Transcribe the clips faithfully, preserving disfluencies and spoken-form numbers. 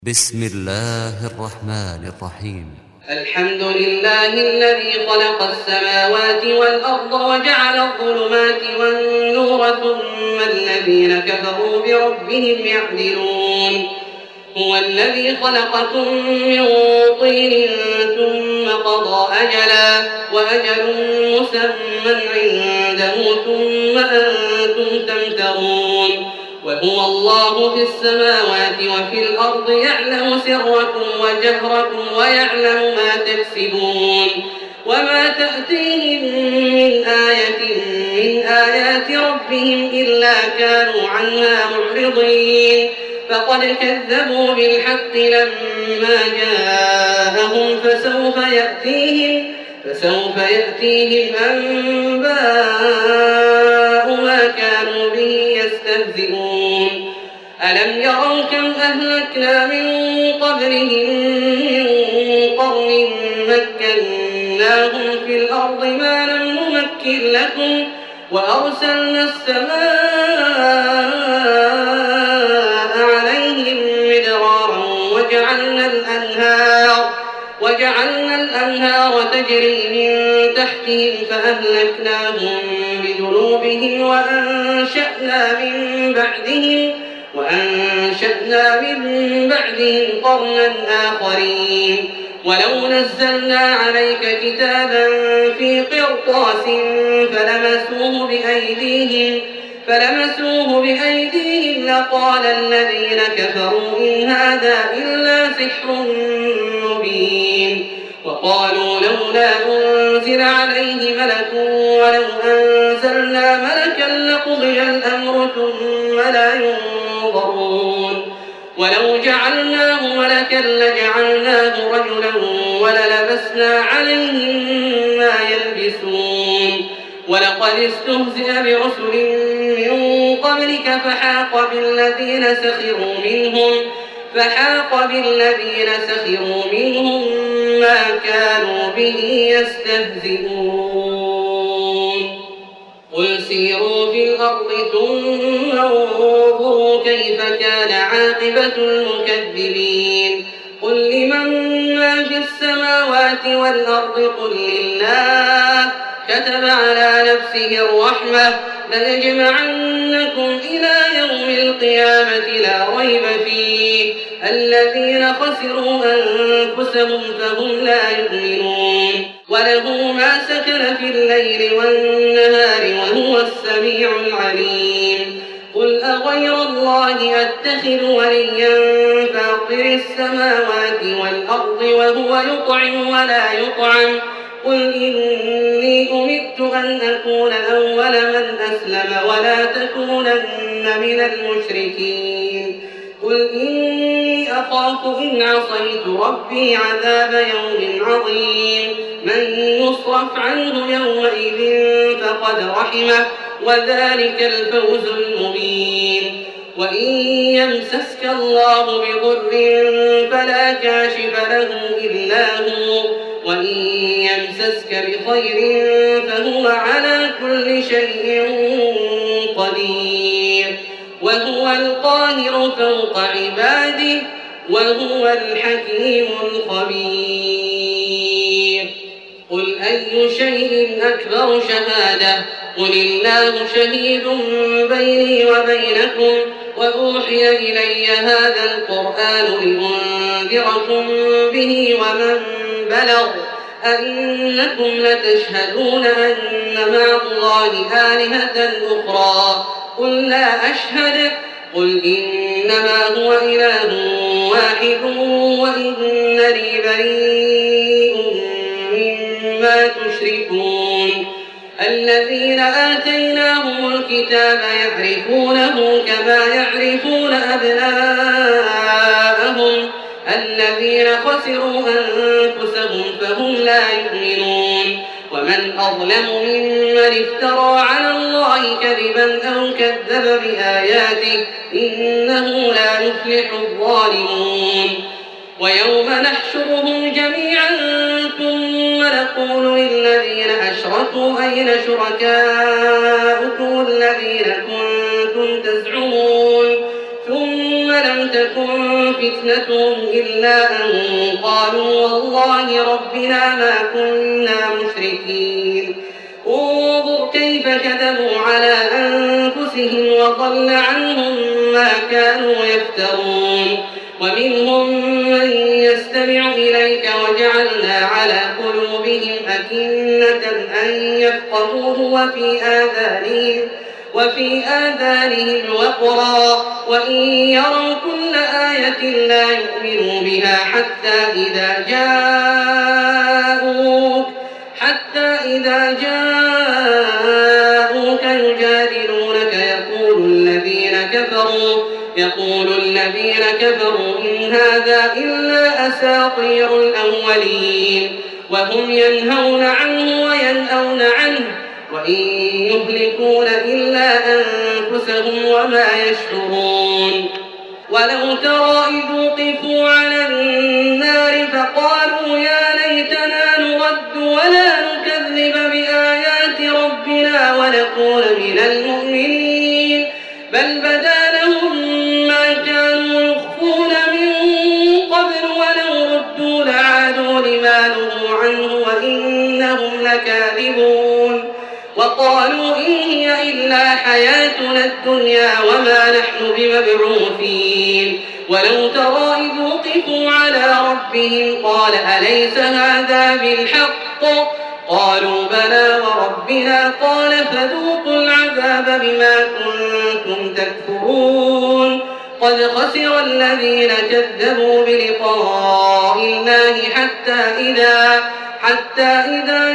بسم الله الرحمن الرحيم. الحمد لله الذي خلق السماوات والأرض وجعل الظلمات والنور ثم الذين كفروا بربهم يعدلون. هو الذي خلقكم من طين ثم قضى أجلا وأجل مسمى عنده ثم أنتم تمترون. وهو الله في السماوات وفي الأرض يعلم سركم وجهركم ويعلم ما تكسبون. وما تأتيهم من آية من آيات ربهم إلا كانوا عنها معرضين. فقد كذبوا بالحق لما جاءهم فسوف يأتيهم فسوف يأتيهم أنباء ما كانوا به يستهزئون. ألم يروا كم أهلكنا من قبلهم من قرن مكناهم في الأرض ما لم نمكن لكم وأرسلنا السماء عليهم مدرارا وجعلنا الأنهار وجعلنا الأنهار تجري من تحتهم فأهلكناهم بذنوبهم وأنشأنا من بعدهم وأنشأنا من بعدهم قرنا آخرين. ولو نزلنا عليك كتابا في قرطاس فلمسوه بأيديهم فلمسوه بأيديهم لقال الذين كفروا إن هذا إلا سحر مبين. وقالوا لولا أنزل عليه ملك ولو أنزلنا ملكا لقضي الأمر ثم لا ينظرون. ولو جعلناه ملكا لجعلناه رجلا وللبسنا عليهم ما يلبسون. ولقد استهزئ برسل من قبلك فحاق بالذين سخروا منهم فحاق بالذين سخروا منهم ما كانوا به يستهزئون. قل سيروا في الأرض ثم انظروا كيف كان عاقبة المكذبين. قل لمن ما في السماوات والأرض قل لله كتب على نفسه الرحمة ليجمعنكم إلى يوم القيامة لا ريب فيه. الذين خسروا أنفسهم فهم لا يؤمنون. وله ما سكن في الليل والنهار وهو السميع العليم. قل أغير الله أتخذ وليا فاطر السماوات والأرض وهو يطعم ولا يطعم قل إني أمرت أن أكون أول من أسلم ولا تكونن من المشركين. قل إني أخاف إن عصيت ربي عذاب يوم عظيم. من يصرف عنه يومئذ فقد رحمه وذلك الفوز المبين. وإن يمسسك الله بضر فلا كاشف له إلا هو وإن يمسسك بخير فهو على كل شيء قدير. وهو القاهر فوق عباده وهو الحكيم الخبير. قل أي شيء أكبر شهادة قل الله شهيد بيني وبينكم وأوحي إلي هذا القرآن لأنذركم به ومن بلغ أئنكم لتشهدون أن مع الله آلهة أخرى قل لا أشهد قل إنما هو إله واحد وإنني بريء مما تشركون. الذين آتيناهم الكتاب يعرفونه كما يعرفون أبناءهم الذين خسروا أنفسهم فهم لا يؤمنون. ومن أظلم ممن افترى على الله كذبا أو كذب بآياته إنه لا يفلح الظالمون. ويوم نحشرهم جميعا ثم نقول للذين أشركوا أين شركاؤكم الذين كنتم تزعمون ثم فلم تكن فتنتهم إلا أن قالوا والله ربنا ما كنا مشركين انظر كيف كذبوا على أنفسهم وضل عنهم ما كانوا يفترون ومنهم من يستمع إليك وجعلنا على قلوبهم أكنة أن يفقهوه وفي آذانهم وفي آذانهم وقرا وإن يروا كل آية لا يؤمنوا بها حتى إذا جاءوك حتى إذا جاءوك يجادلونك يقول الذين كفروا يقول الذين كفروا إن هذا إلا أساطير الأولين وهم ينهون عنه وينأون عنه وإن يهلكون إلا أنفسهم وما يشعرون ولو ترى إذ وقفوا على النار فقالوا يا ليتنا نرد ولا نكذب بآيات ربنا ونكون من المؤمنين بل بدا لهم ما كانوا يخفون من قبل ولو ردوا لعادوا لما نهوا عنه وإنهم لكاذبون وقالوا إن هي إلا حياتنا الدنيا وما نحن بمبعوثين ولو ترى إذ وقفوا على ربهم قال أليس هذا بالحق قالوا بلى وربنا قال فذوقوا العذاب بما كنتم تكفرون قد خسر الذين كذبوا بلقاء الله حتى إذا حتى إذا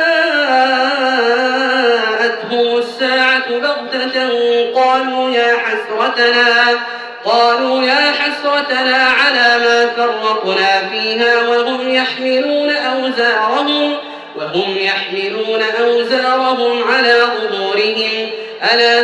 جاءتهم الساعة بغتة قالوا يا حسرتنا قالوا يا حسرتنا على ما فرطنا فيها وهم يحملون أوزارهم وهم يحملون أوزارهم على ظهورهم ألا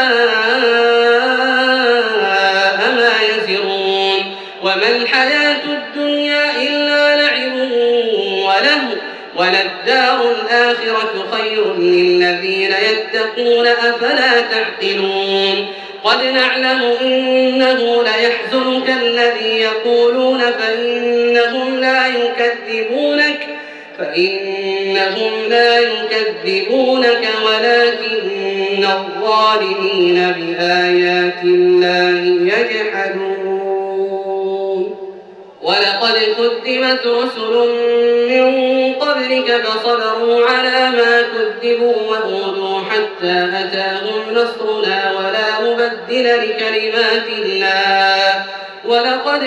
ساء ما يزرون وما الحياة الدنيا إلا لعب وله وللدار الآخرة خير للذين يتقون أفلا تعقلون قد نعلم إنه ليحزنك الذي يقولون فإنهم لا يكذبونك فإنهم لا يكذبونك ولكن الظالمين بآيات الله يجحدون ولقد كذبت رسل من قبلك فصبروا على ما كذبوا وأوذوا حتى أتاهم نصرنا ولا مبدل لكلمات الله ولقد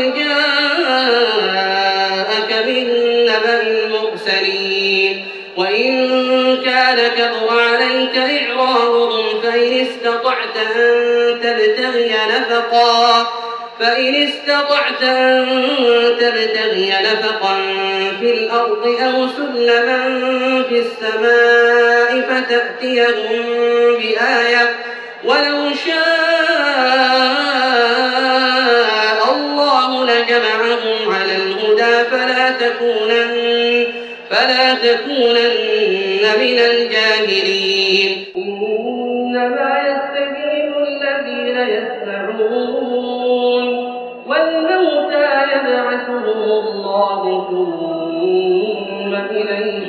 جاءك من نبأ المرسلين وإن كان كبر عليك إعراضهم فإن استطعت أن تبتغي نفقا فإن استطعت أن تبتغي نفقا في الأرض أو سلما في السماء فتأتيهم بآية ولو شاء الله لجمعهم على الهدى فلا تكونن فلا تكونن من الجاهلين إنما يستجيب الذين يسمعون والموتى يبعثهم الله ثم إليه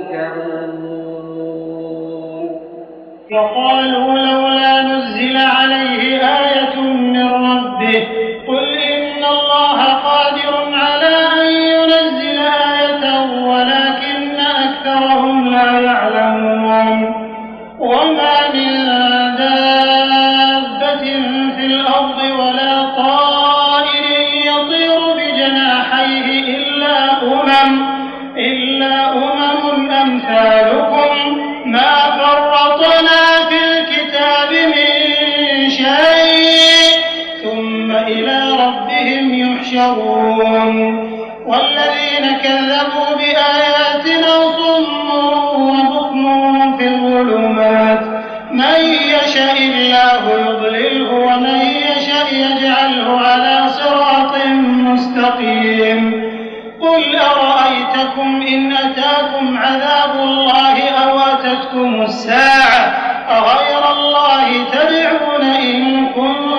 يرجعون وقالوا لولا نزل عليه آية من ربه قل إن الله قادر على أن ينزل آية ولكن أكثرهم لا يعلمون وما من دابة في الأرض ولا طائر يطير بجناحيه إلا أمم إلا أمم أمثالكم ما فرطنا في الكتاب من شيء ثم إلى ربهم يحشرون والذين كذبوا بآياتنا صم وبكم في الظلمات من يشاء الله يضلله ومن يشاء يجعله على صراط مستقيم قل أرأيتكم إن أتاكم عذاب الله أو أتتكم الساعة أغير الله تدعون إن كنتم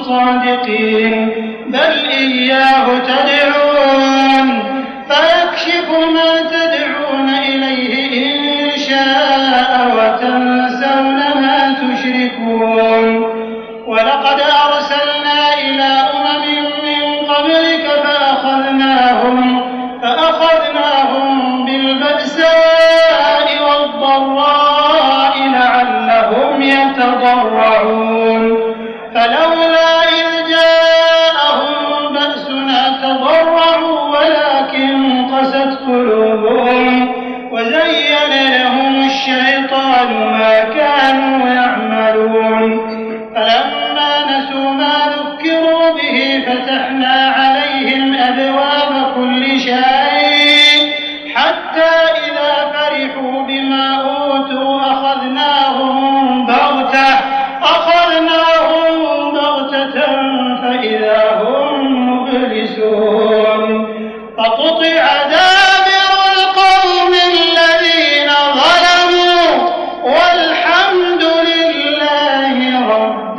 صادقين بل إياه تدعون فيكشف ما تدعون إليه إن شاء وتنسون ما تشركون ولقد أرسلنا إلى أمم من قبلك فأخذناهم فأخذناهم بالبأساء والضراء لعلهم يتضرعون فلولا إذ جاءهم بأسنا تضرعوا ولكن قست قلوبهم وزين لهم الشيطان ما كانوا يعملون فلما نسوا ما ذكروا به فتحنا عليهم أبواب كل شيء حتى إذا فرحوا بما أوتوا أخذناهم بغتة أخذناهم بغتة فإذا هم مبلسون فقطع دابر القوم الذين ظلموا والحمد لله رب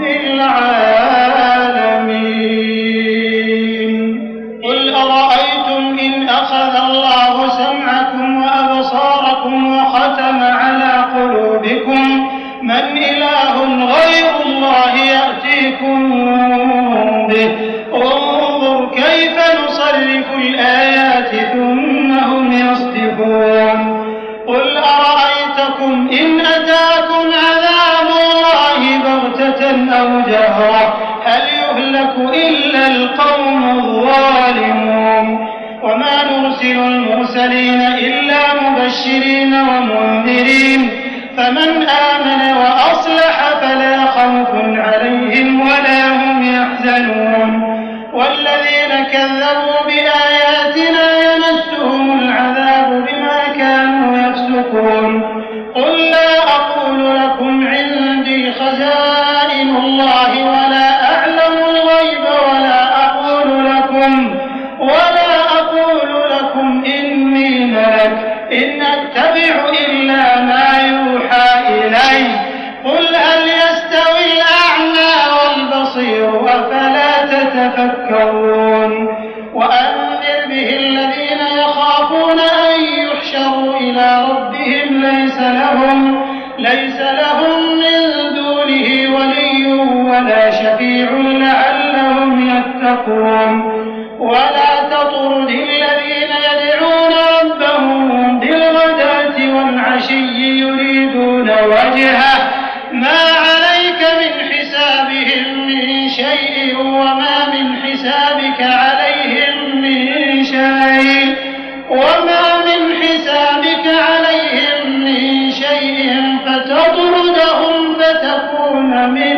العالمين قل أرأيتم إن أخذ الله سمعكم وأبصاركم وختم على قلوبكم من إله غير الله يأتيكم به انظر كيف نصرف الآيات ثم هم يصدفون قل أرأيتكم إن أتاكم عذاب الله بغتة أو جهرة هل يهلك إلا القوم الظالمون وما نرسل المرسلين إلا مبشرين ومنذرين فمن آمن وأصلح فلا خوف عليهم ولا هم يحزنون والذين كذبوا بآياتنا يمسهم العذاب بما كانوا يفسقون قل لا أقول لكم عندي خزائن الله ولا أعلم الغيب ولا أقول لكم ولا أقول لكم إني ملك إن أتبع إلا ما يوحى إلي قل هل يستوي الأعمى والبصير أفلا تتفكرون وأنذر به الذين يخافون أن يحشروا إلى ربهم ليس لهم ليس لهم من دونه ولي ولا شفيع لعلهم يتقون ولا تطرد الذين يدعون ربهم بالغداة والعشي يريدون وجهه ما عليك من حسابهم من شيء وما من حسابك عليهم من شيء وما من حسابك عليهم من شيء فتطردهم فتكون من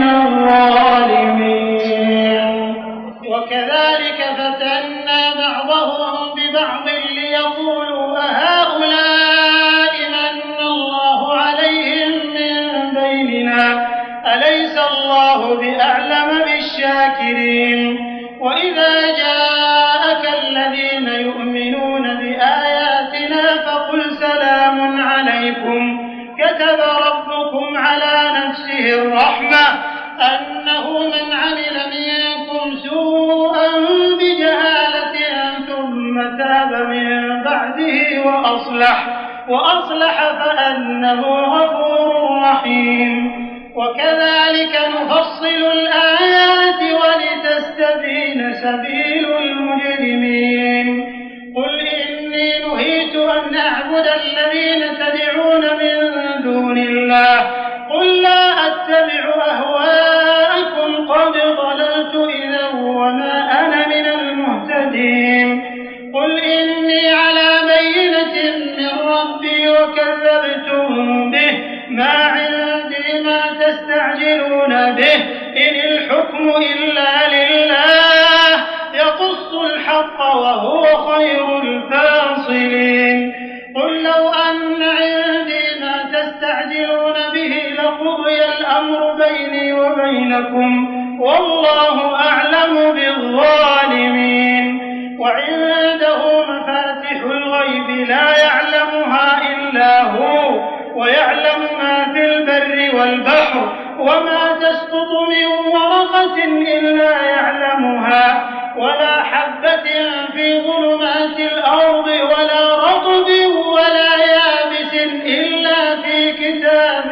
الظالمين وكذلك فتنا بعضهم ببعض ليقولوا أهؤلاء من الله عليهم من بيننا أليس الله بأعلم بالشاكرين وإذا جاءك الذين يؤمنون بآياتنا فقل سلام عليكم كتب ربكم على نفسه الرحمة أنه من عمل منكم سوءا بجهالة ثم تاب من بعده وأصلح وأصلح فأنه غفور رحيم وكذلك نفصل الآيات ولتستبين سبيل المجرمين قل إني نهيت أن أعبد الذين تدعون من دون الله قل لا أتبع أهواءكم قد ضللت إذا وما أنا من المهتدين قل إني على بينة من ربي وكذبتم به ما عندي ما تستعجلون به إن الحكم إلا لله يقص الحق وهو خير الفاصلين قل لو أن عندي ما تستعجلون به لقضي الأمر بيني وبينكم والله أعلم بالظالمين وعنده مفاتح الغيب لا يعلمها إلا هو ويعلم ما في البر والبحر وما تسقط من ورقة إلا يعلمها ولا حبة في ظلمات الأرض ولا رطب ولا يابس إلا في كتاب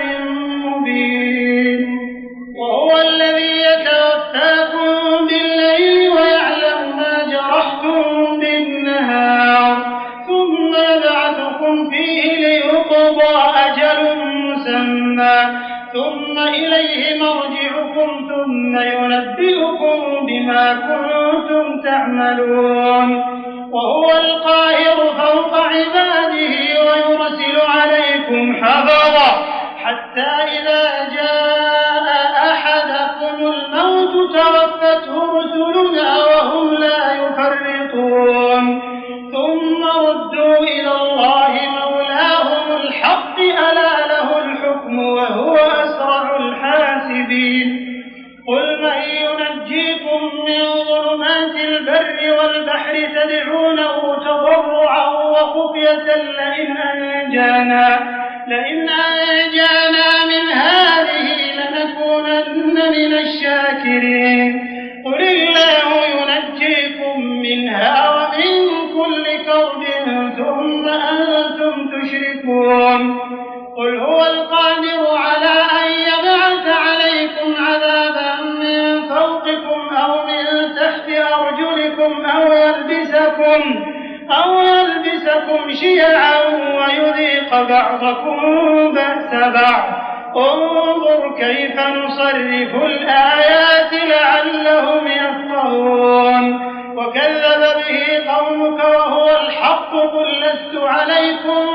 مبين. وهو الذي يتوفاكم بالليل ويعلم ما جرحتم بالنهار ثم يبعثكم فيه ليقضى أجل مسمى ثم إليه مرجعكم ثم ينبئكم بما كنتم تعملون. وهو القاهر فوق عباده ويرسل عليكم حفظا حتى إذا جاء أحدكم الموت توفته رسلنا وهم لا يفرطون ثم ردوا إلى الله مولاهم الحق ألا له الحكم وهو أسرع الحاسبين. قل من ينجيكم من ظلمات البر والبحر تدعونه تضرعا وخفية لئن أنجانا لئن أنجانا من هذه لنكونن من الشاكرين. قل الله ينجيكم منها ومن كل كرب ثم أنتم تشركون. قل هو القادر على أن يبعث عليكم عذابا من فوقكم أو من تحت أرجلكم أو يلبسكم أو يلبسكم شيعا ويذيق بعضكم بأس بعض. انظر كيف نصرف الآيات لعلهم يفقهون. وكذب به قومك وهو الحق قل لست عليكم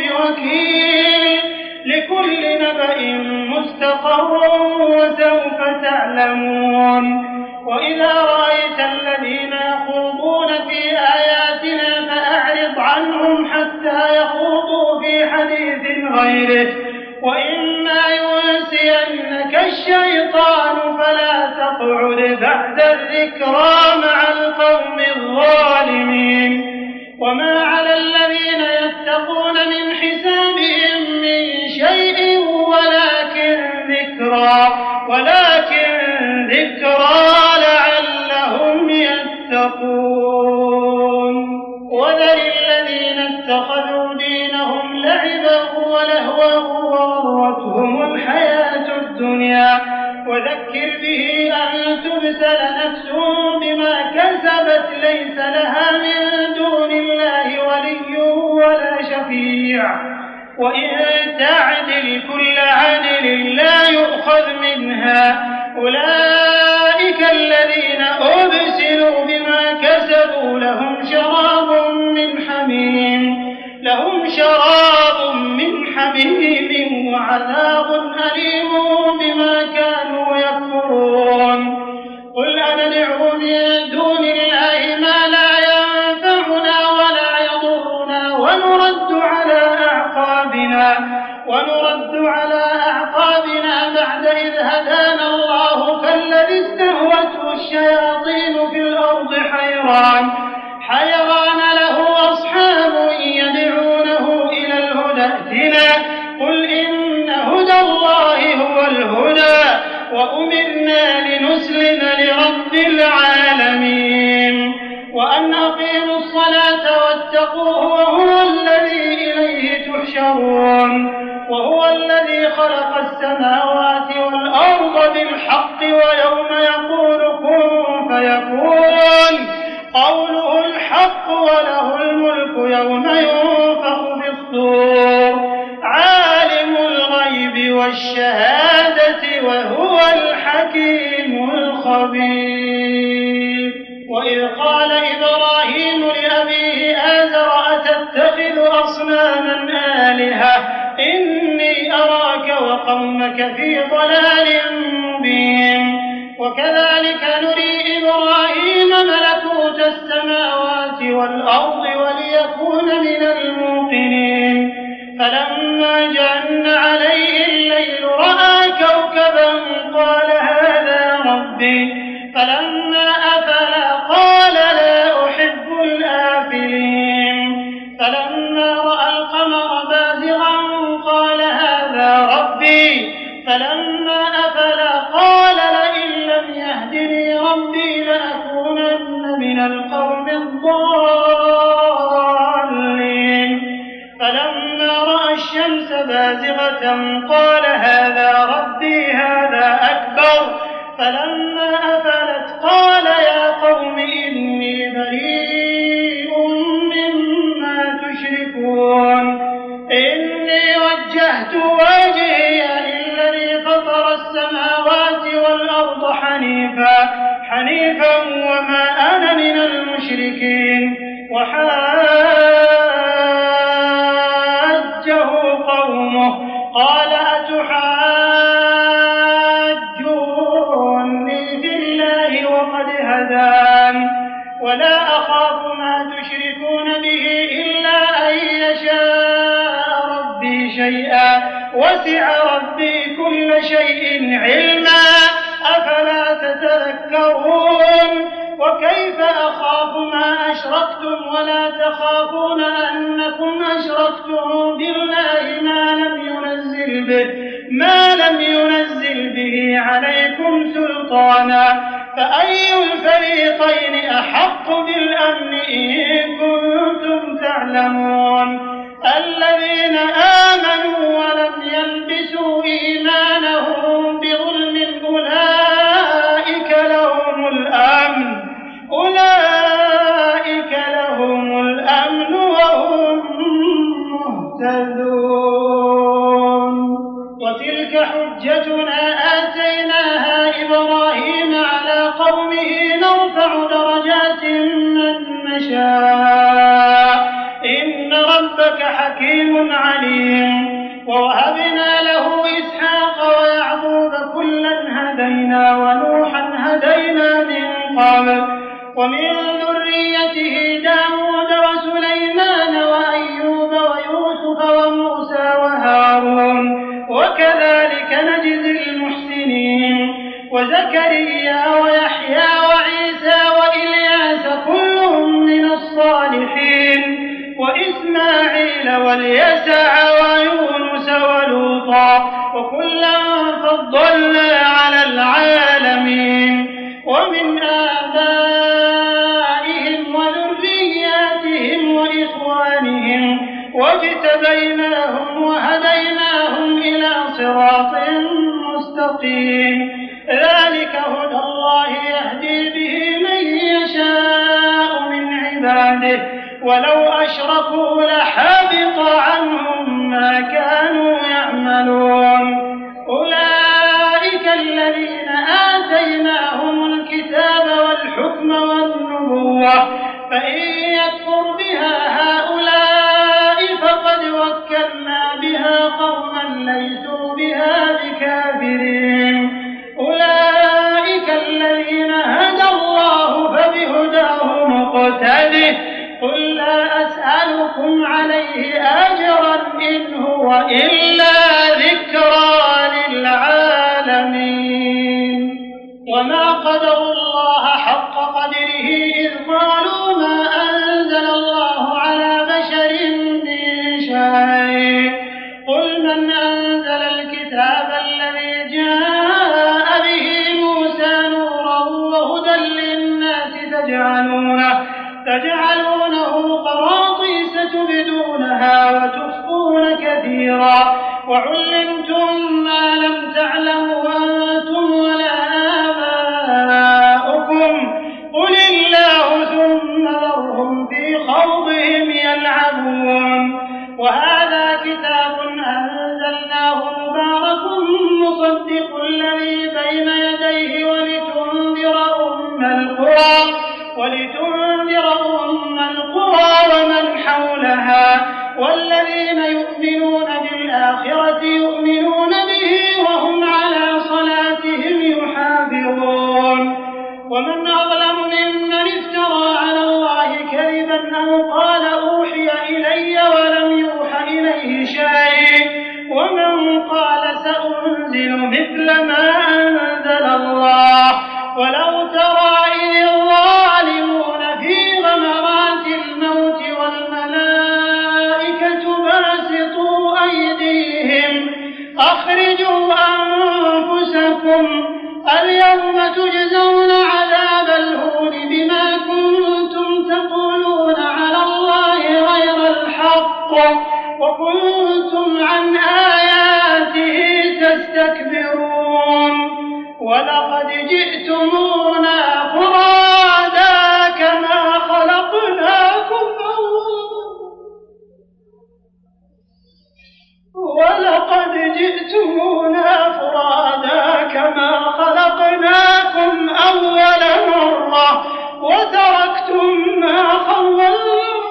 بوكيل لكل نبأ مستقر وسوف تعلمون. وإذا رأيت الذين يخوضون في آياتنا فأعرض عنهم حتى يخوضوا في حديث غيره وإما ينسينك الشيطان فلا تقعد بعد الذكرى مع القوم الظالمين. وما على الذين يتقون من حسابهم من شيء ولكن ذكرى ولكن ذكرى لعلهم يتقون. وذر الذين اتخذوا دينهم لعبا ولهوا وغرتهم الحياة الدنيا وذكر به أن تبسل نفس بما كسبت ليس لها من دون الله ولي ولا شفيع وإن تعدل كل عدل لا يؤخذ منها. أولئك الذين أبسلوا بما كسبوا لهم شراب من حميم لهم شراب من حميم وعذاب أليم بما كانوا يكفرون. قل أندعو من دون الله ما لا ينفعنا ولا يضرنا ونرد على أعقابنا ونرد على أعقابنا بعد إذ هدانا الله كالذي استهوته الشياطين في الأرض حيران حيران له أصحاب يدعونه إلى الهدى ائتنا قل إن هدى الله هو الهدى وأمرنا لنسلم لرب العالمين وأن أقيموا الصلاة واتقوه وهو الذي إليه تحشرون. وهو الذي خلق السماوات والأرض بالحق ويوم يقول كن فيكون قوله الحق وله الملك يوم ينفخ في الصور عالم الغيب والشهادة وهو الحكيم الخبير. وإذ قال إبراهيم لأبيه آزر أتتخذ أصناما آلهة إني أراك وقومك في ضلال مبين. وكذلك نري إبراهيم ملكوت السماوات والأرض وليكون من الموقنين. فلما جن عليه الليل رأى كوكبا قال هذا ربي فلما أفل قال لا أحب الآفلين. فلما رأى القمر بازغا قال هذا ربي فلما أفل بازغة قال هذا ربي هذا أكبر فلما أفلت قال يا قوم إني بريء مما تشركون إني وجهت وجهي للذي فطر السماوات والأرض حنيفا حنيفا وما أنا من المشركين وحاجه قومه قال أتحاجوني في الله وقد هدان ولا أخاف ما تشركون به إلا أن يشاء ربي شيئا وسع ربي كل شيء علما أفلا تتذكرون وكيف أخاف ما أشركتم ولا تخافون أنكم أشركتم بالله ما لم ينزل به ما لم ينزل به عليكم سلطانا فأي الفريقين أحق بالأمن إن كنتم تعلمون الذين آمنوا ولم يلبسوا إيمانهم بظلم أولئك لهم الأمن أولئك لهم الأمن وهم مهتدون وتلك حجتنا آتيناها إبراهيم على قومه نرفع درجات من نشاء إن ربك حكيم عليم ووهبنا له إسحاق ويعقوب كلا هدينا ونوحا هدينا من قبل ومن ذريته داود وسليمان وأيوب ويوسف وموسى وهارون وكذلك نجزي المحسنين وزكريا ويحيى وعيسى وإلياس كلهم من الصالحين وإسماعيل واليسع ويونس ولوطا وكلا فضلنا على العالمين ومن آبائهم وذرياتهم وإخوانهم واجتبيناهم وهديناهم إلى صراط مستقيم ذلك هدى الله يهدي به من يشاء من عباده ولو أشركوا لحبط عنهم ما كانوا يعملون أولئك الذين آتيناهم الكتاب والحكم والنبوة فإن يكفر بها هؤلاء فقد وكلنا بها قوما ليسوا بها بكافرين أولئك الذين هدى الله فبهداه مقتده قل لا أسألكم عليه أجرا إن هو إلا ذكرى للعالمين وما قدروا الله حق قدره إذ قالوا ما أنزل الله على بشر من شيء قل من أنزل الكتاب الذي جاء به موسى نورا وهدى للناس تجعلونه تجعلونه قراطيس تبدونها وتخفون كثيرا وعلمتم ما لم تعلموا أنتم ولا آباؤكم قل الله ثم ذرهم في خوضهم يلعبون وهذا كتاب أنزلناه مبارك مصدق الذي بين يديه ولتنذر أم القرى ولتنذر أم القرى ومن حولها والذين يؤمنون بالآخرة يؤمنون به وهم على صلاتهم يحافظون ومن أظلم ممن افترى على الله كذبا أو قال أوحي إلي ولم يوح إليه شيء ومن قال سأنزل مثل ما أنزل الله ولو ترى إذ الظالمون في غمرات الموت والملائكة باسطوا أيديهم أخرجوا أنفسكم اليوم تجزون عذاب الهون بما كنتم تقولون على الله غير الحق وكنتم عن آياته ولقد جئتمونا فرادا كما خلقناكم ولقد جئتمونا فرادا كما خلقناكم أول مرة وتركتم ما خولناكم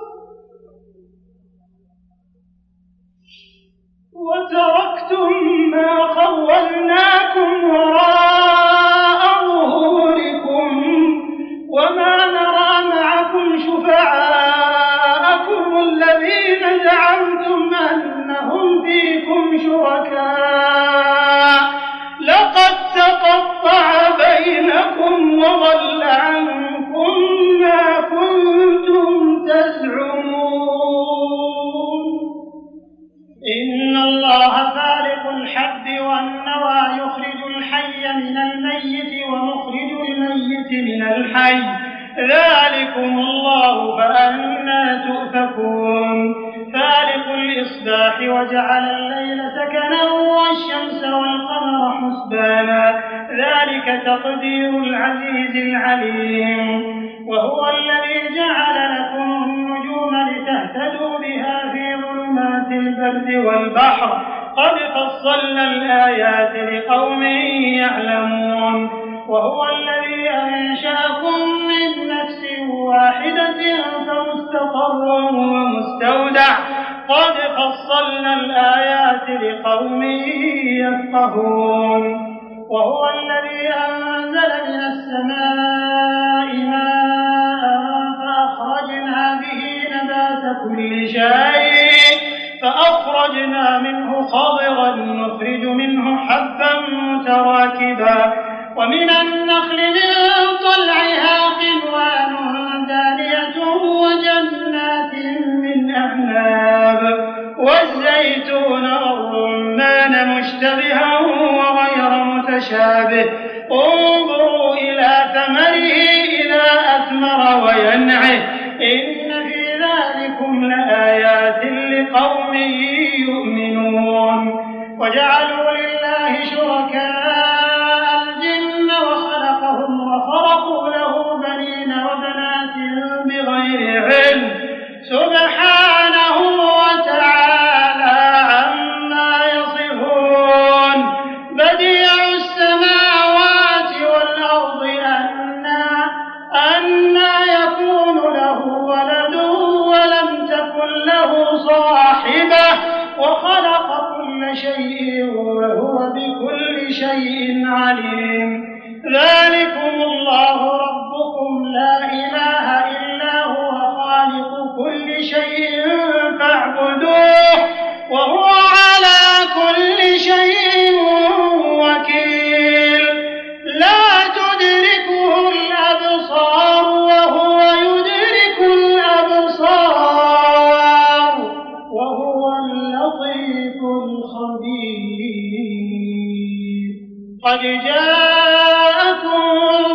وتركتم ما خولناكم وراء ظهوركم وما نرى معكم شفعاءكم الذين زعمتم أنهم فيكم شركاء لقد تقطع بينكم وضل عنكم ما كنتم تزعمون إن الله فالق الحب والنوى يخرج الحي من الميت ومخرج الميت من الحي ذلكم الله فأنى تؤفكون فالق الإصباح وجعل الليل سكنا والشمس والقمر حسبانا ذلك تقدير العزيز العليم وهو الذي جعل لكم النجوم لتهتدوا بها في ظلمات البر والبحر قد فصلنا الآيات لقوم يعلمون وهو الذي أنشأكم من نفس واحدة فمستقر ومستودع قد فصلنا الآيات لقوم يفقهون وهو الذي أنزل من السماء ماء فأخرجنا به نبات كل شيء فأخرجنا منه خضرا نخرج منه حبا متراكبا ومن النخل من طلعها قنوان دانية وجنات من أعناب والزيتون والرمان مشتبها وغير متشابه انظروا إلى ثمره إذا أثمر وينعه إن في ذلكم لآيات لقوم يؤمنون وجعلوا لله شركاء الجن وخلقهم وخرقوا له بنين وبنات بغير علم سبحانه وتعالى عما يصفون بديع السماوات والأرض أنى أنى يكون له ولد ولم تكن له صاحبة وخلق كل شيء وهو بكل شيء عليم ذلكم الله ربكم لا إله إلا هو خالق كل شيء فاعبدوه وهو على كل شيء وكيل لا تدركه الأبصار وهو يدرك الأبصار وهو اللطيف الخبير قد جاءكم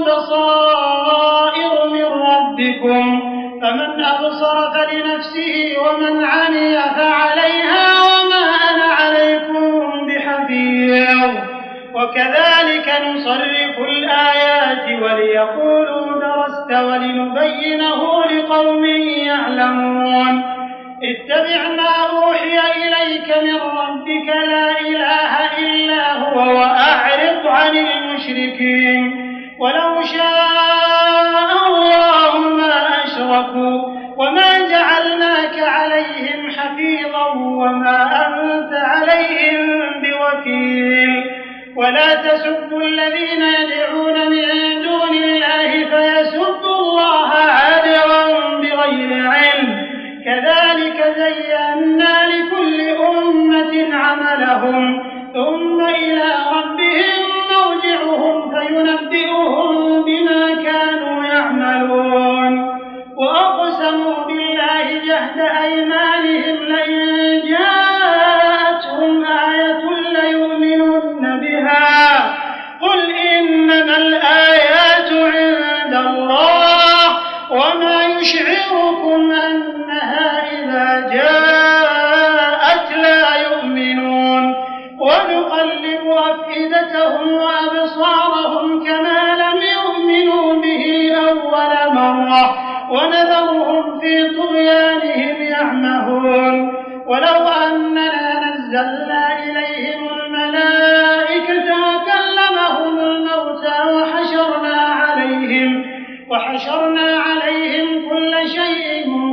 بصائر من ربكم فمن أبصر فلنفسه ومن عمي فعليها وما أنا عليكم بحفيظ وكذلك نصرف الآيات وليقولوا درست ولنبينه لقوم يعلمون اتبع ما أوحي إليك من ربك لا إله إلا هو وأعرض عن المشركين ولو شاء الله ما أشركوا وما جعلناك عليهم حفيظا وما أنت عليهم بوكيل ولا تسبوا الذين يدعون من دون الله فيسبوا الله عدوا بغير علم كذلك زينا لكل أمة عملهم ثم إلى ربهم مرجعهم فينبئهم بما كانوا يعملون وأقسموا بالله جهد أيمانهم لئن جاءتهم آية ليؤمنن بها قل إنما الآيات عند الله وما يشعركم أنها إذا جاءت لا يؤمنون ونقلب أفئدتهم وأبصارهم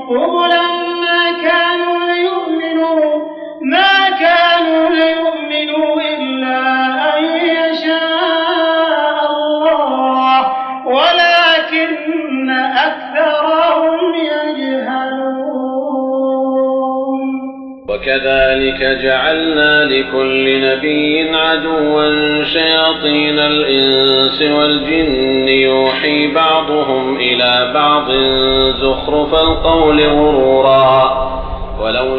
قبلا ما كانوا ليؤمنوا ما كانوا ليؤمنوا إلا أن يشاء الله ولكن أكثرهم يجهلون. وكذلك جعلنا لكل نبي عدوا شياطين الإنس والجن يوحي بعضهم إلى بعض زخرف القول غرورا ولو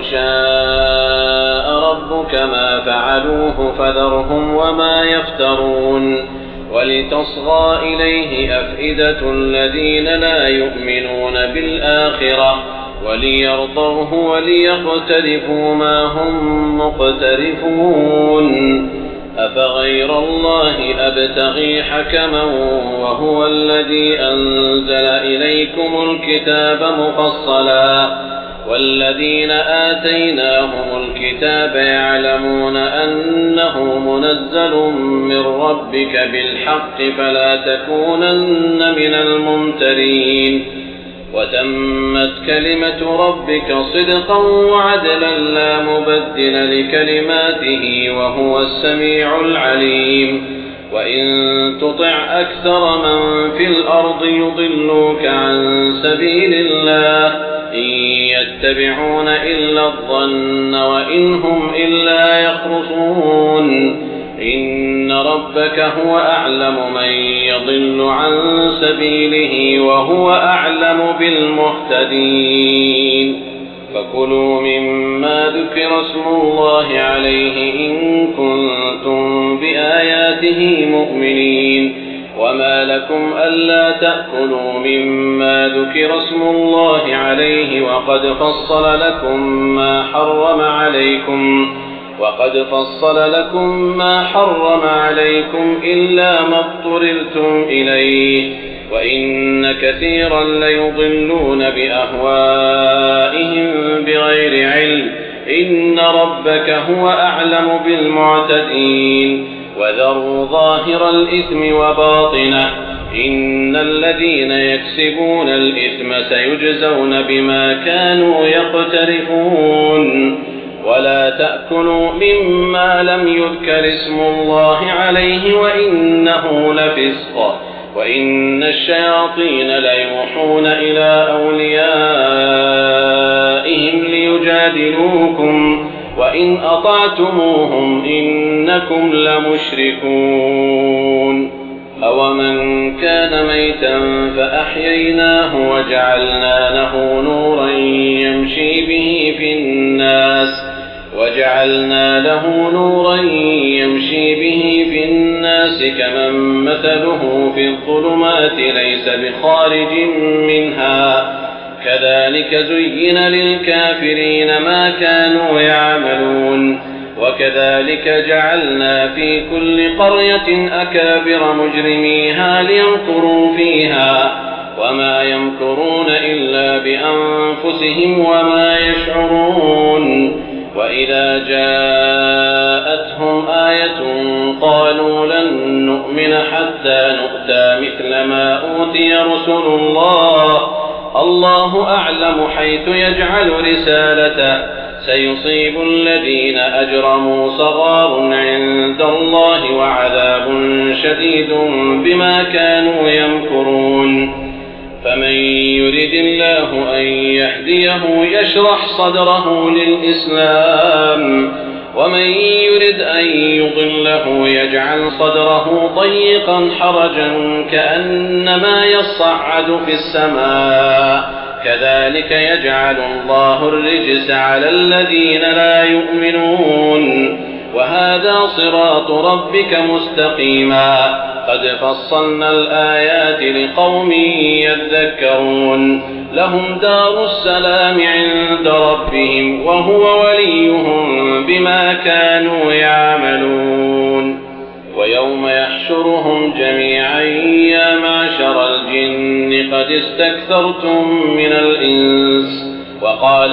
شاء ربك ما فعلوه فذرهم وما يفترون ولتصغى إليه أفئدة الذين لا يؤمنون بالآخرة وليرضوه وليقترفوا ما هم مقترفون أفغير الله أبتغي حكما وهو الذي أنزل إليكم الكتاب مفصلا والذين آتيناهم الكتاب يعلمون أنه منزل من ربك بالحق فلا تكونن من الممترين وتمت كلمة ربك صدقا وعدلا لا مبدل لكلماته وهو السميع العليم وإن تطع أكثر من في الأرض يضلوك عن سبيل الله إن يتبعون إلا الظن وإن هم إلا يخرصون إن ربك هو أعلم من يضل عن سبيله وهو أعلم بالمهتدين فكلوا مما ذكر اسم الله عليه إن كنتم بآياته مؤمنين وما لكم ألا تأكلوا مما ذكر اسم الله عليه وقد فصل لكم ما حرم عليكم وقد فصل لكم ما حرم عليكم إلا ما اضطررتم إليه وإن كثيرا ليضلون بأهوائهم بغير علم إن ربك هو أعلم بالمعتدين وذروا ظاهر الإثم وباطنه إن الذين يكسبون الإثم سيجزون بما كانوا يقترفون ولا تأكلوا مما لم يذكر اسم الله عليه وإنه لفسق وإن الشياطين ليوحون إلى أوليائهم ليجادلوكم وإن أطعتموهم إنكم لمشركون أومن كان ميتا فأحييناه وجعلنا له نورا يمشي به في الناس وجعلنا له نورا يمشي به في الناس كمن مثله في الظلمات ليس بخارج منها كذلك زين للكافرين ما كانوا يعملون وكذلك جعلنا في كل قرية أكابر مجرميها ليمكروا فيها وما يمكرون إلا بأنفسهم وما يشعرون وإذا جاءتهم آية قالوا لن نؤمن حتى نؤتى مثل ما أوتي رسل الله الله أعلم حيث يجعل رسالته سيصيب الذين أجرموا صغار عند الله وعذاب شديد بما كانوا يمكرون فمن يرد الله أن يهديه يشرح صدره للإسلام ومن يرد أن يضله يجعل صدره ضيقا حرجا كأنما يصعد في السماء كذلك يجعل الله الرجس على الذين لا يؤمنون وهذا صراط ربك مستقيما قد فصلنا الآيات لقوم يذكرون لهم دار السلام عند ربهم وهو وليهم بما كانوا يعملون ويوم يحشرهم جميعا يا معشر الجن قد استكثرتم من الإنس وقال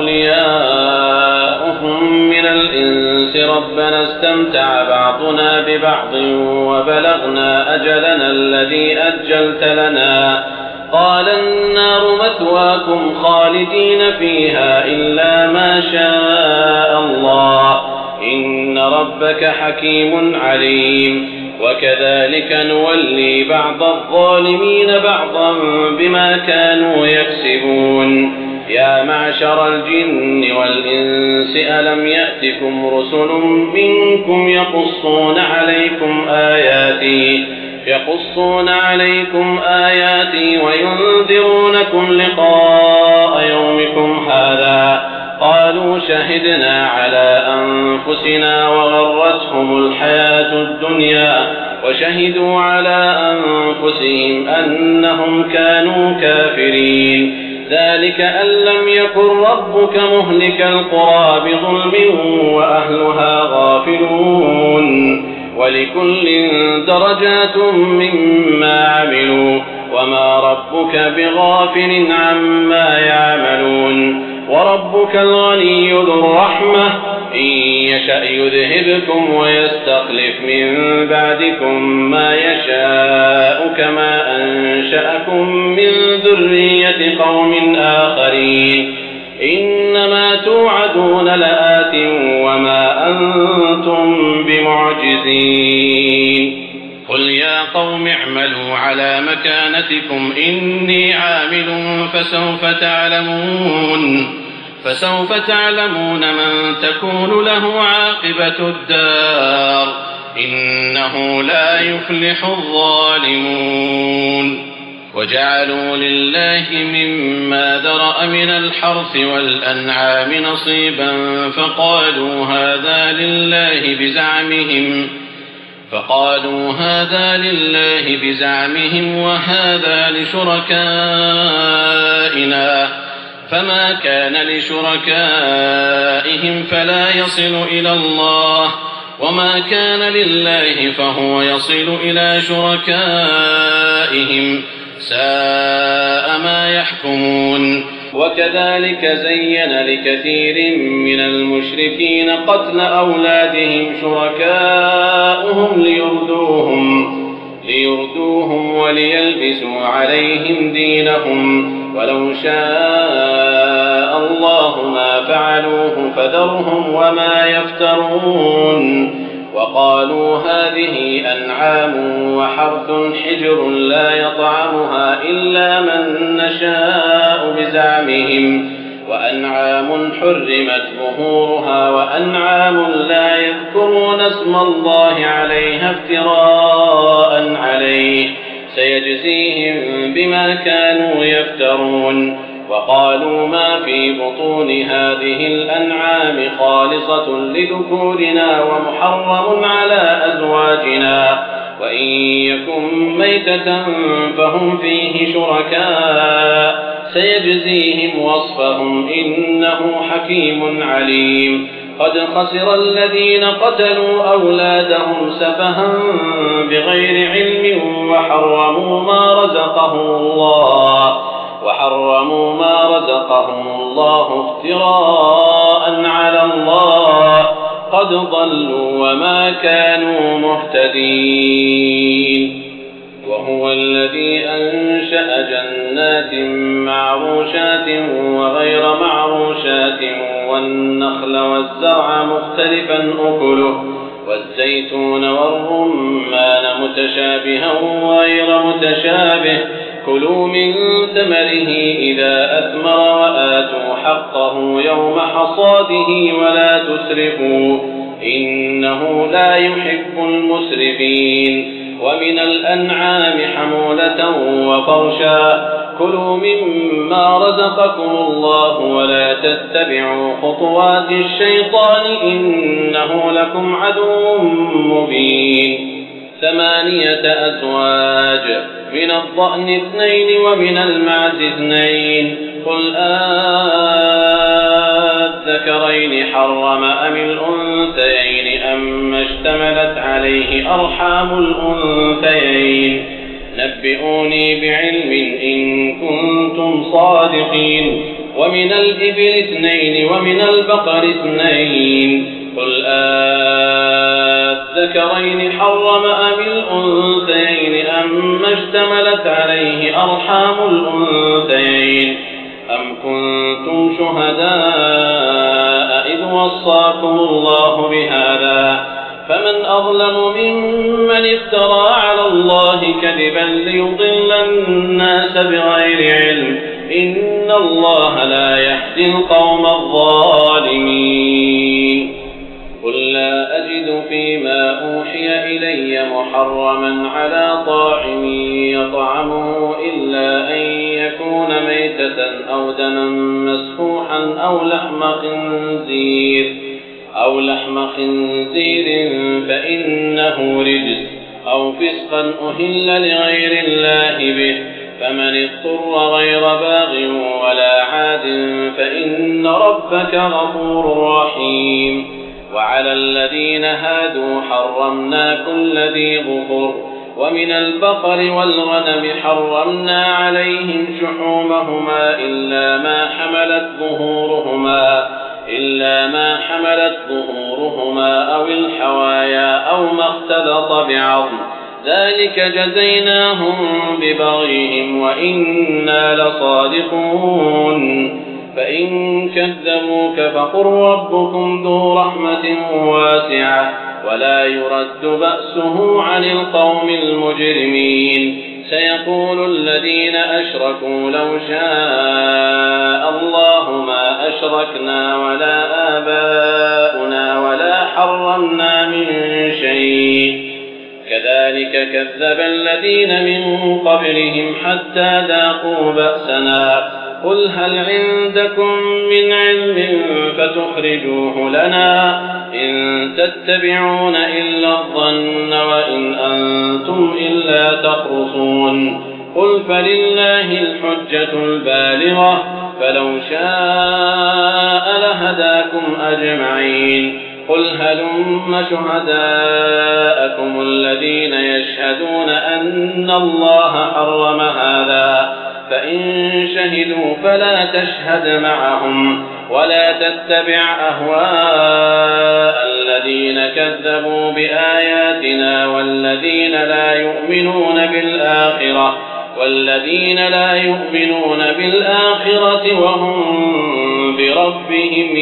أولياؤهم من الإنس ربنا استمتع بعضنا ببعض وبلغنا أجلنا الذي أجلت لنا قال النار مثواكم خالدين فيها إلا ما شاء الله إن ربك حكيم عليم وكذلك نولي بعض الظالمين بعضا بما كانوا يكسبون يا معشر الجن والإنس ألم يأتكم رسل منكم يقصون عليكم آياتي يقصون عليكم آياتي وينذرونكم لقاء يومكم هذا قالوا شهدنا على أنفسنا وغرتهم الحياة الدنيا وشهدوا على أنفسهم أنهم كانوا كافرين ذلك أن لم يكن ربك مهلك القرى بظلم وأهلها غافلون ولكل درجات مما عملوا وما ربك بغافل عما يعملون وربك الغني ذو الرحمة إن يشأ يذهبكم ويستخلف من بعدكم ما يشاء كما أنشأكم من ذرية قوم آخرين إنما توعدون لآت وما أنتم بمعجزين قل يا قوم اعملوا على مكانتكم إني عامل فسوف تعلمون فسوف تعلمون من تكون له عاقبة الدار إنه لا يفلح الظالمون وجعلوا لله مما ذرأ من الحرث والأنعام نصيبا فقالوا هذا لله بزعمهم فقالوا هذا لله بزعمهم وهذا لشركائنا فما كان لشركائهم فلا يصل إلى الله وما كان لله فهو يصل إلى شركائهم ساء ما يحكمون وكذلك زين لكثير من المشركين قتل أولادهم شركاؤهم ليردوهم ليردوهم وليلبسوا عليهم دينهم ولو شاء الله ما فعلوه فذرهم وما يفترون وقالوا هذه أنعام وحرث حجر لا يطعمها إلا من نشاء بزعمهم وأنعام حرمت ظهورها وأنعام لا يذكرون اسم الله عليها افتراء عليه سيجزيهم بما كانوا يفترون وقالوا ما في بطون هذه الأنعام خالصة لذكورنا ومحرم على أزواجنا وإن يكن ميتة فهم فيه شركاء سيجزيهم وصفهم إنه حكيم عليم قد خسر الذين قتلوا أولادهم سفها بغير علم وحرموا ما رزقهم الله وحرموا ما رزقهم الله افتراء على الله قد ضلوا وما كانوا مهتدين وهو الذي أنشأ جنات معروشات وغير معروشات والنخل والزرع مختلفا أكله والزيتون والرمان متشابها وغير متشابه كلوا من ثمره إذا أثمر وآتوا حقه يوم حصاده ولا تسرفوا إنه لا يحب المسرفين ومن الأنعام حمولة وفرشا كلوا مما رزقكم الله ولا تتبعوا خطوات الشيطان إنه لكم عدو مبين ثمانية أزواج من الضأن اثنين ومن المعز اثنين قل آذكرين حرم أم الأنثيين أم اشتملت عليه أرحام الأنثيين نبئوني بعلم إن كنتم صادقين ومن الإبل اثنين ومن البقر اثنين قل آذكرين أذكرين حرم أم الأنثيين أما اشتملت عليه أرحام الأنثيين أم كنتم شهداء إذ وصاكم الله بهذا فمن أظلم ممن افترى على الله كذبا ليضل الناس بغير علم إن الله لا يهدي القوم الظالمين قل لا أجد فيما أوحي إلي محرما على طاعم يطعمه إلا أن يكون ميتة أو دما مسفوحا أو لحم خنزير أو لحم خنزير فإنه رجس أو فسقا أهل لغير الله به فمن اضطر غير باغ ولا عاد فإن ربك غفور رحيم وعلى الذين هادوا حرمنا كل ذي ظفر ومن البقر والغنم حرمنا عليهم شحومهما إلا ما حملت ظهورهما إلا ما حملت ظهورهما أو الحوايا أو ما اختلط بعظم ذلك جزيناهم ببغيهم وإنا لصادقون فإن كذبوك فقل ربكم ذو رحمة واسعة ولا يرد بأسه عن القوم المجرمين سيقول الذين أشركوا لو شاء الله ما أشركنا ولا آباؤنا ولا حرمنا من شيء كذلك كذب الذين من قبلهم حتى ذاقوا بأسنا قل هل عندكم من علم فتخرجوه لنا إن تتبعون إلا الظن وإن أنتم إلا تخرصون قل فلله الحجة البالغة فلو شاء لهداكم أجمعين قل هلم شهداءكم الذين يشهدون أن الله حرم هذا فإن شهدوا فلا تشهد معهم ولا تتبع أهواء الذين كذبوا بآياتنا والذين لا يؤمنون بالآخرة والذين لا يؤمنون بالآخرة وهم بربهم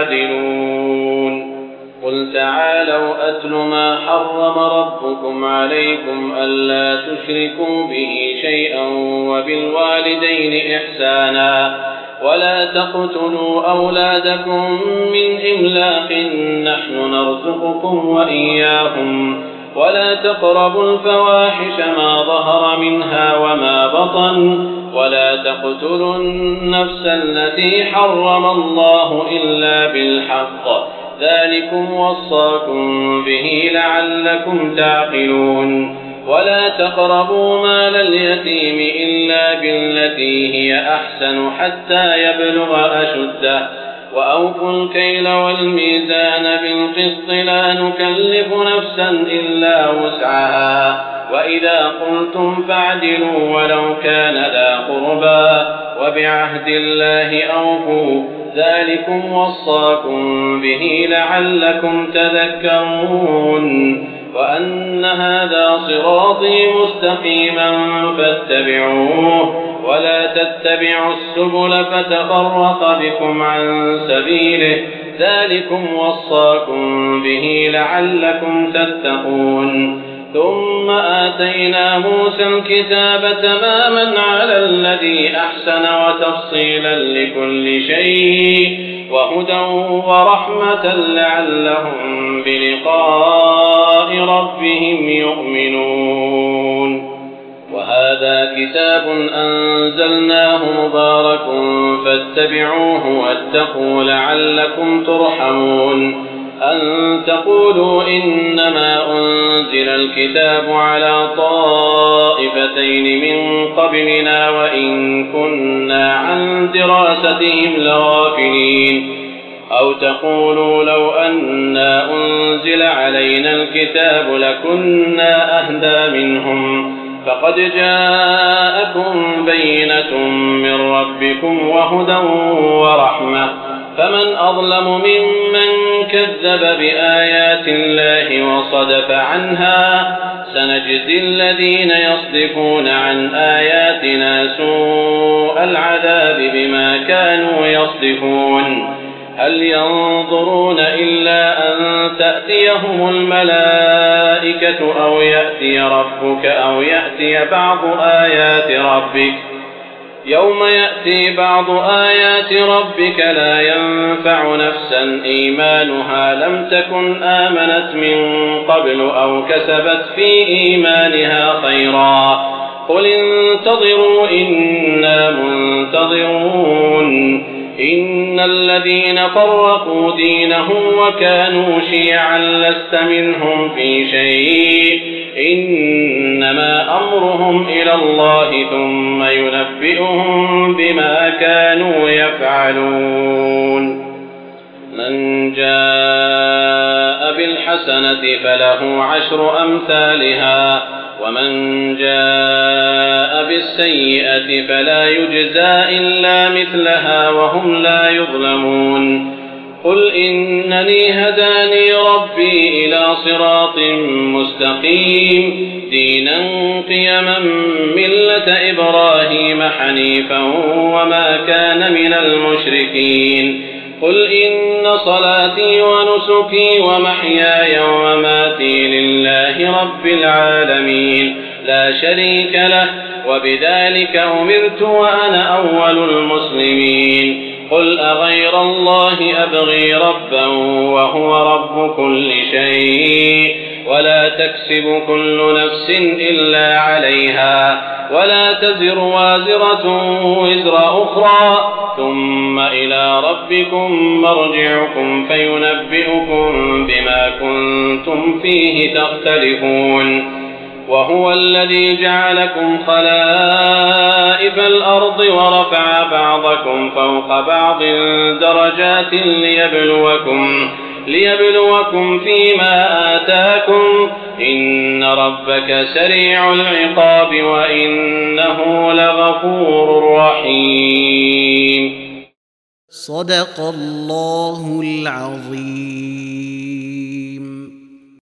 يعدلون قل تعالوا أتل ما حرم ربكم عليكم ألا تشركوا به شيئا وبالوالدين إحسانا ولا تقتلوا أولادكم من إملاق نحن نرزقكم وإياهم ولا تقربوا الفواحش ما ظهر منها وما بطن ولا تقتلوا النفس التي حرم الله إلا بالحق ذلكم وصاكم به لعلكم تعقلون ولا تقربوا مال اليتيم إلا بالتي هي أحسن حتى يبلغ أشده وأوفوا الكيل والميزان بالقسط لا نكلف نفسا إلا وسعها وإذا قلتم فاعدلوا ولو كان ذا قربى وبعهد الله أوفوا ذلكم وصاكم به لعلكم تذكرون وأن هذا صراطي مستقيما فاتبعوه ولا تتبعوا السبل فتفرق بكم عن سبيله ذلكم وصاكم به لعلكم تتقون ثم آتينا موسى الكتاب تماما على الذي أحسن وتفصيلا لكل شيء وهدى ورحمة لعلهم بلقاء ربهم يؤمنون وهذا كتاب أنزلناه مبارك فاتبعوه واتقوا لعلكم ترحمون أن تقولوا إنما أنزل الكتاب على طائفتين من قبلنا وإن كنا عن دراستهم لغافلين أو تقولوا لو أنا أنزل علينا الكتاب لكنا أهدى منهم فقد جاءكم بينة من ربكم وهدى ورحمة فمن أظلم ممن كذب بآيات الله وصدف عنها سنجزي الذين يصدفون عن آياتنا سوء العذاب بما كانوا يصدفون هل ينظرون إلا أن تأتيهم الملائكة أو يأتي ربك أو يأتي بعض آيات ربك يوم يأتي بعض آيات ربك لا ينفع نفسا إيمانها لم تكن آمنت من قبل أو كسبت في إيمانها خيرا قل انتظروا إنا منتظرون إن الذين فرقوا دينهم وكانوا شيعا لست منهم في شيء إنما أمرهم إلى الله ثم ينبئهم بما كانوا يفعلون من جاء بالحسنة فله عشر أمثالها ومن جاء بالسيئة فلا يجزى إلا مثلها وهم لا يظلمون قل إنني هداني ربي إلى صراط مستقيم دينا قيما ملة إبراهيم حنيفا وما كان من المشركين قل إن صلاتي ونسكي ومحياي ومماتي لله رب العالمين لا شريك له وبذلك أمرت وأنا أول المسلمين قل أغير الله أبغي ربا وهو رب كل شيء ولا تكسب كل نفس إلا عليها ولا تزر وازرة وزر أخرى ثم إلى ربكم مرجعكم فينبئكم بما كنتم فيه تختلفون وهو الذي جعلكم خلائف الأرض ورفع بعضكم فوق بعض درجات ليبلوكم ليبلوكم فيما آتاكم إن ربك سريع العقاب وإنه لغفور رحيم صدق الله العظيم.